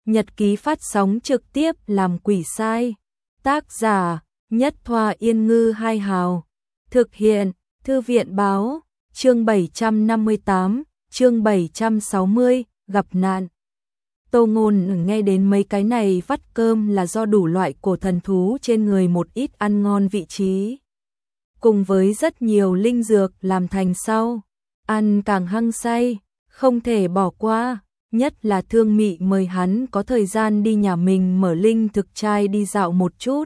Nhật ký phát sóng trực tiếp làm quỷ sai. Tác giả: Nhất Thoa Yên Ngư Hai Hào. Thực hiện: Thư viện báo. Chương 758, chương 760, gặp nạn. Tô Ngôn nghe đến mấy cái này vắt cơm là do đủ loại cổ thần thú trên người một ít ăn ngon vị trí, cùng với rất nhiều linh dược làm thành sau, ăn càng hăng say, không thể bỏ qua. Nhất là Thương Mị mời hắn có thời gian đi nhà mình mở linh thực trai đi dạo một chút.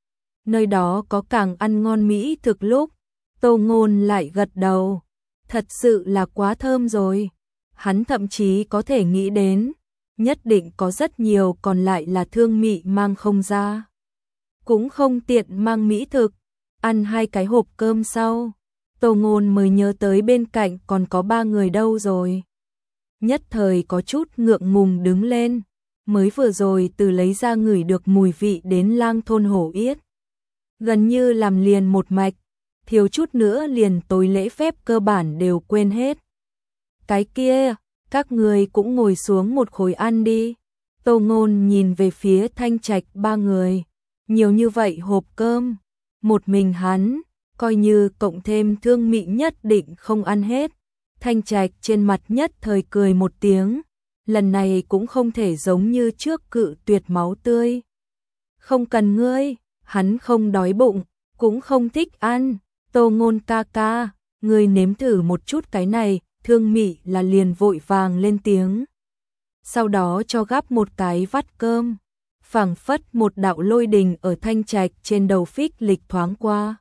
Nơi đó có càng ăn ngon mỹ thực lúc. Tô Ngôn lại gật đầu. Thật sự là quá thơm rồi. Hắn thậm chí có thể nghĩ đến, nhất định có rất nhiều còn lại là Thương Mị mang không ra. Cũng không tiện mang mỹ thực. Ăn 2 cái hộp cơm sau, Tô Ngôn mới nhớ tới bên cạnh còn có 3 người đâu rồi. Nhất thời có chút ngượng ngùng đứng lên, mới vừa rồi từ lấy ra ngửi được mùi vị đến Lang thôn hổ yết. Gần như làm liền một mạch, thiếu chút nữa liền tối lễ phép cơ bản đều quên hết. Cái kia, các người cũng ngồi xuống một khối ăn đi. Tô Ngôn nhìn về phía Thanh Trạch 3 người, nhiều như vậy hộp cơm, một mình hắn, coi như cộng thêm Thương Mị nhất định không ăn hết. Thanh Trạch trên mặt nhất thời cười một tiếng, lần này cũng không thể giống như trước cự tuyệt máu tươi. Không cần ngươi, hắn không đói bụng, cũng không thích ăn. Tô Ngôn ca ca, ngươi nếm thử một chút cái này. Thương Mị là liền vội vàng lên tiếng, sau đó cho gắp một cái vắt cơm, phảng phất một đạo lôi đình ở Thanh Trạch trên đầu phích lịch thoáng qua.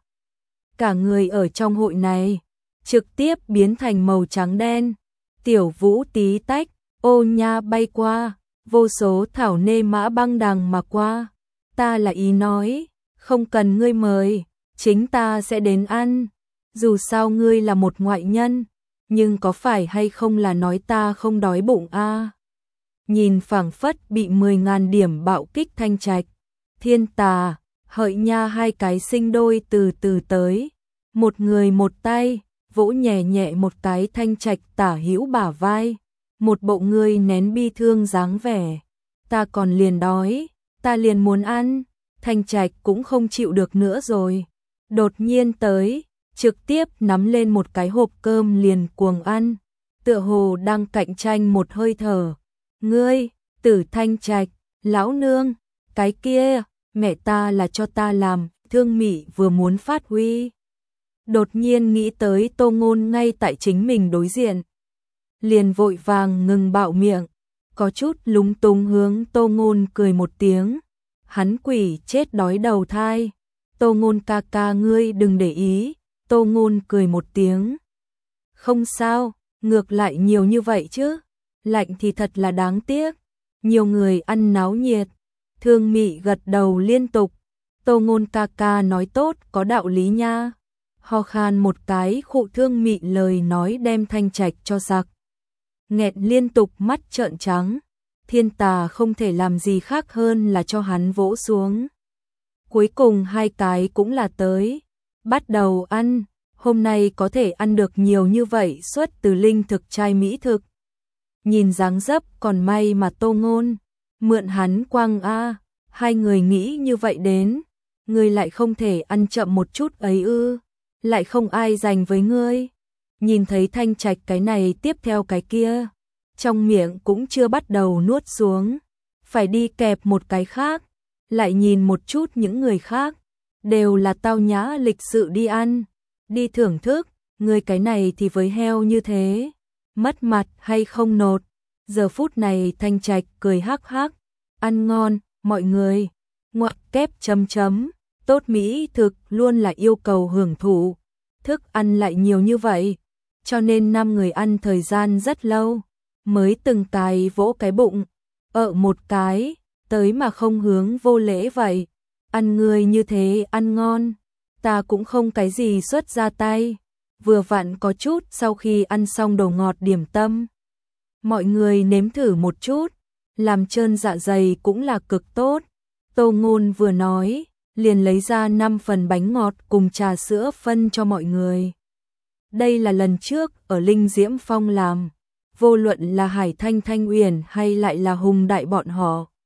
Cả người ở trong hội này trực tiếp biến thành màu trắng đen. Tiểu vũ tí tách, ô nha bay qua, vô số thảo nê mã băng đằng mà qua. Ta là ý nói, không cần ngươi mời, chính ta sẽ đến ăn. Dù sao ngươi là một ngoại nhân, nhưng có phải hay không là nói ta không đói bụng a? Nhìn phảng phất bị 10.000 điểm bạo kích Thanh Trạch, Thiên Tà, Hợi Nha 2 cái sinh đôi từ từ tới, một người một tay vỗ nhẹ nhẹ một cái Thanh Trạch tả hữu bả vai, một bộ người nén bi thương dáng vẻ. Ta còn liền đói, ta liền muốn ăn. Thanh Trạch cũng không chịu được nữa rồi, đột nhiên tới, trực tiếp nắm lên một cái hộp cơm liền cuồng ăn, tựa hồ đang cạnh tranh một hơi thở. Ngươi, Tử Thanh Trạch, lão nương, cái kia, mẹ ta là cho ta làm. Thương Mị vừa muốn phát huy, đột nhiên nghĩ tới Tô Ngôn ngay tại chính mình đối diện, liền vội vàng ngừng bạo miệng, có chút lúng túng hướng Tô Ngôn cười một tiếng. Hắn quỷ chết đói đầu thai. Tô Ngôn ca ca ngươi đừng để ý. Tô Ngôn cười một tiếng. Không sao, ngược lại nhiều như vậy chứ. Lạnh thì thật là đáng tiếc. Nhiều người ăn náo nhiệt. Thương Mị gật đầu liên tục. Tô Ngôn ca ca nói tốt, có đạo lý nha. Ho khan một cái khụ. Thương Mị lời nói đem Thanh Trạch cho sặc, nghẹn liên tục, mắt trợn trắng. Thiên Tà không thể làm gì khác hơn là cho hắn vỗ xuống. Cuối cùng 2 cái cũng là tới, bắt đầu ăn. Hôm nay có thể ăn được nhiều như vậy xuất từ linh thực trai mỹ thực. Nhìn dáng dấp còn may mà Tô Ngôn mượn hắn quăng a. 2 người nghĩ như vậy đến, ngươi lại không thể ăn chậm một chút ấy ư? Lại không ai dành với ngươi. Nhìn thấy Thanh Trạch cái này tiếp theo cái kia, trong miệng cũng chưa bắt đầu nuốt xuống, phải đi kẹp một cái khác. Lại nhìn một chút những người khác, đều là tao nhã lịch sự đi ăn, đi thưởng thức. Người cái này thì với heo như thế, mất mặt hay không nột. Giờ phút này Thanh Trạch cười hắc hắc, ăn ngon, mọi người, ngoặc kép chấm chấm, tốt mỹ thực luôn là yêu cầu hưởng thụ, thức ăn lại nhiều như vậy, cho nên 5 người ăn thời gian rất lâu, mới từng cái vỗ cái bụng, một cái, tới mà không hướng vô lễ vậy. Ăn người như thế ăn ngon, ta cũng không cái gì xuất ra tay, vừa vặn có chút sau khi ăn xong đồ ngọt điểm tâm. Mọi người nếm thử một chút, làm trơn dạ dày cũng là cực tốt. Tô Ngôn vừa nói, liền lấy ra 5 phần bánh ngọt cùng trà sữa phân cho mọi người. Đây là lần trước ở Linh Diễm Phong làm, vô luận là Hải Thanh Thanh Uyển hay lại là Hùng Đại bọn họ,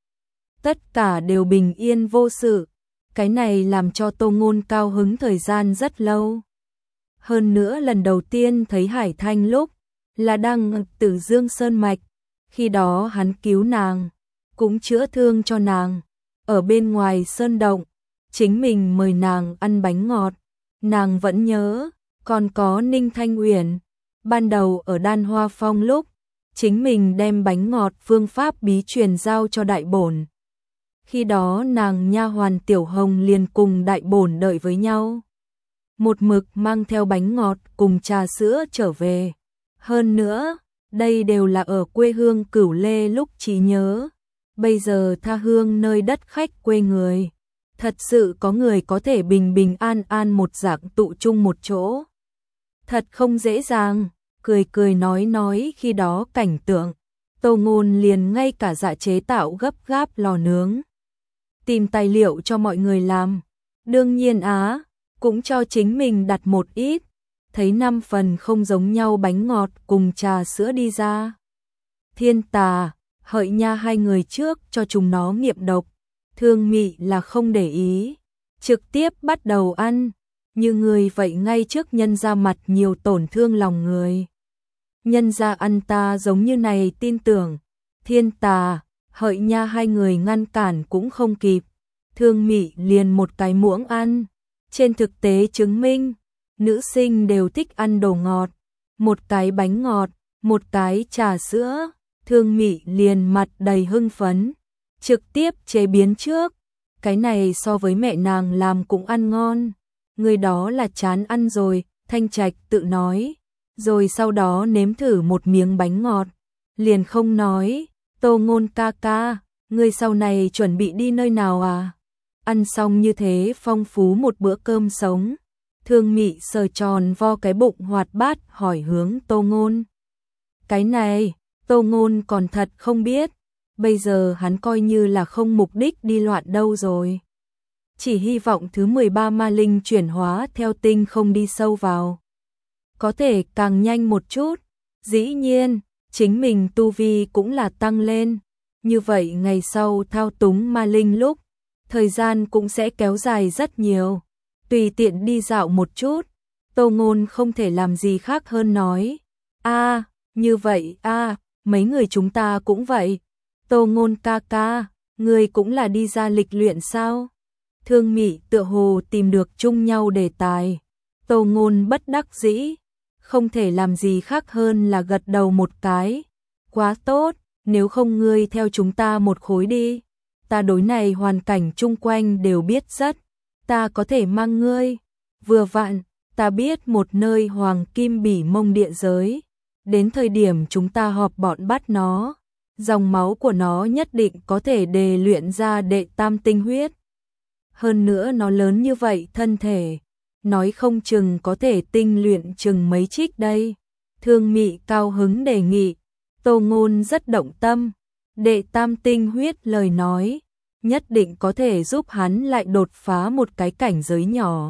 tất cả đều bình yên vô sự. Cái này làm cho Tô Ngôn cao hứng thời gian rất lâu. Hơn nữa lần đầu tiên thấy Hải Thanh lúc là đang Tử Dương Sơn Mạch, khi đó hắn cứu nàng, cũng chữa thương cho nàng. Ở bên ngoài sơn động, chính mình mời nàng ăn bánh ngọt, nàng vẫn nhớ. Còn có Ninh Thanh Uyển, ban đầu ở Đan Hoa Phong lúc, chính mình đem bánh ngọt phương pháp bí truyền giao cho đại bổn. Khi đó nàng nha hoàn Tiểu Hồng liền cùng đại bổn đợi với nhau. Một mực mang theo bánh ngọt cùng trà sữa trở về. Hơn nữa, đây đều là ở quê hương Cửu Lê lúc trí nhớ. Bây giờ tha hương nơi đất khách quê người. Thật sự có người có thể bình bình an an một dạng tụ chung một chỗ. Thật không dễ dàng, cười cười nói khi đó cảnh tượng. Tô Ngôn liền ngay cả dạ chế tạo gấp gáp lò nướng. Tìm tài liệu cho mọi người làm. Đương nhiên cũng cho chính mình đặt một ít. Thấy 5 phần không giống nhau bánh ngọt cùng trà sữa đi ra. Thiên Tà, Hợi Nha hai người trước cho chúng nó nghiệm độc. Thương Mị là không để ý, trực tiếp bắt đầu ăn. Như người vậy ngay trước nhân ra mặt nhiều tổn thương lòng người. Nhân ra ăn ta giống như này tin tưởng. Thiên Tà, Hợi Nha hai người ngăn cản cũng không kịp. Thương Mị liền một cái muỗng ăn. Trên thực tế chứng minh, nữ sinh đều thích ăn đồ ngọt. Một cái bánh ngọt, một cái trà sữa. Thương Mị liền mặt đầy hưng phấn, trực tiếp chế biến trước. Cái này so với mẹ nàng làm cũng ăn ngon. Người đó là chán ăn rồi, Thanh Trạch tự nói. Rồi sau đó nếm thử một miếng bánh ngọt. Liền không nói, Tô Ngôn ca ca, người sau này chuẩn bị đi nơi nào à? Ăn xong như thế phong phú một bữa cơm sống. Thương Mị sờ tròn vo cái bụng hoạt bát hỏi hướng Tô Ngôn. Cái này, Tô Ngôn còn thật không biết. Bây giờ hắn coi như là không mục đích đi loạn đâu rồi. Chỉ hy vọng thứ 13 ma linh chuyển hóa theo tinh không đi sâu vào. Có thể càng nhanh một chút. Dĩ nhiên, chính mình tu vi cũng là tăng lên. Như vậy ngày sau thao túng ma linh lúc, thời gian cũng sẽ kéo dài rất nhiều. Tùy tiện đi dạo một chút, Tô Ngôn không thể làm gì khác hơn nói. Như vậy mấy người chúng ta cũng vậy. Tô Ngôn ca ca, người cũng là đi ra lịch luyện sao? Thương Mị tựa hồ tìm được chung nhau đề tài. Tô Ngôn bất đắc dĩ, không thể làm gì khác hơn là gật đầu một cái. Quá tốt, nếu không ngươi theo chúng ta một khối đi. Ta đối này hoàn cảnh chung quanh đều biết rất. Ta có thể mang ngươi. Vừa vặn, ta biết một nơi hoàng kim bỉ mông địa giới. Đến thời điểm chúng ta họp bọn bắt nó, dòng máu của nó nhất định có thể đề luyện ra đệ tam tinh huyết. Hơn nữa nó lớn như vậy thân thể, nói không chừng có thể tinh luyện chừng mấy trích đây. Thương Mị cao hứng đề nghị. Tô Ngôn rất động tâm. Đệ tam tinh huyết lời nói, nhất định có thể giúp hắn lại đột phá một cái cảnh giới nhỏ.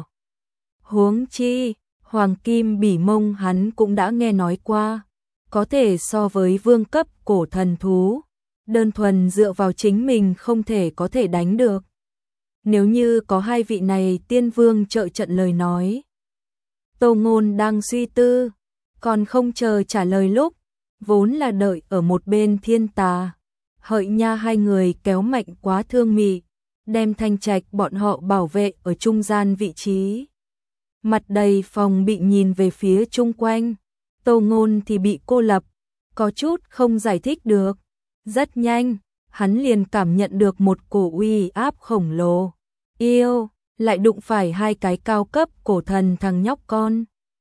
Huống chi, hoàng kim bỉ mông hắn cũng đã nghe nói qua. Có thể so với vương cấp cổ thần thú, đơn thuần dựa vào chính mình không thể có thể đánh được. Nếu như có hai vị này tiên vương trợ trận lời nói. Tô Ngôn đang suy tư, còn không chờ trả lời lúc, vốn là đợi ở một bên Thiên Tà, Hợi Nha hai người kéo mạnh quá Thương Mị, đem Thanh Trạch bọn họ bảo vệ ở trung gian vị trí. Mặt đầy phòng bị nhìn về phía chung quanh. Tô Ngôn thì bị cô lập, có chút không giải thích được. Rất nhanh, hắn liền cảm nhận được một cổ uy áp khổng lồ. Yêu, lại đụng phải hai cái cao cấp cổ thần thằng nhóc con.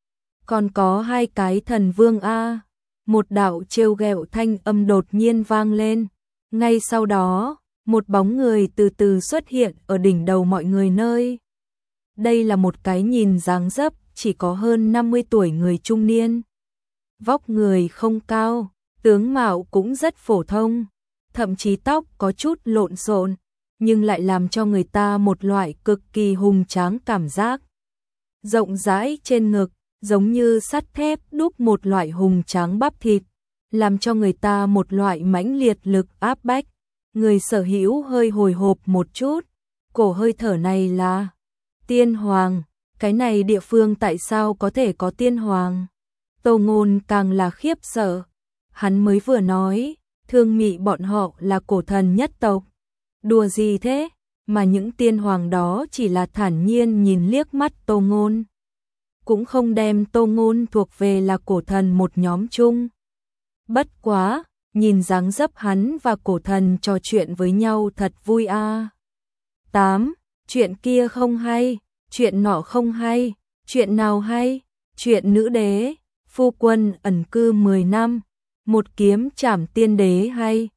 Còn có hai cái thần vương a. Một đạo trêu ghẹo thanh âm đột nhiên vang lên. Ngay sau đó, một bóng người từ từ xuất hiện ở đỉnh đầu mọi người nơi. Đây là một cái nhìn dáng dấp chỉ có hơn 50 tuổi người trung niên. Vóc người không cao, tướng mạo cũng rất phổ thông, thậm chí tóc có chút lộn xộn, nhưng lại làm cho người ta một loại cực kỳ hùng tráng cảm giác. Rộng rãi trên ngực, giống như sắt thép đúc một loại hùng tráng bắp thịt, làm cho người ta một loại mãnh liệt lực áp bách. Người sở hữu hơi hồi hộp một chút, cổ hơi thở này là tiên hoàng, cái này địa phương tại sao có thể có tiên hoàng? Tô Ngôn càng là khiếp sợ, hắn mới vừa nói, Thương Mị bọn họ là cổ thần nhất tộc. Đùa gì thế, mà những tiên hoàng đó chỉ là thản nhiên nhìn liếc mắt Tô Ngôn. Cũng không đem Tô Ngôn thuộc về là cổ thần một nhóm chung. Bất quá, nhìn dáng dấp hắn và cổ thần trò chuyện với nhau thật vui a. 8. Chuyện kia không hay, chuyện nọ không hay, chuyện nào hay? Chuyện nữ đế, phu quân ẩn cư 10 năm, một kiếm trảm tiên đế hay?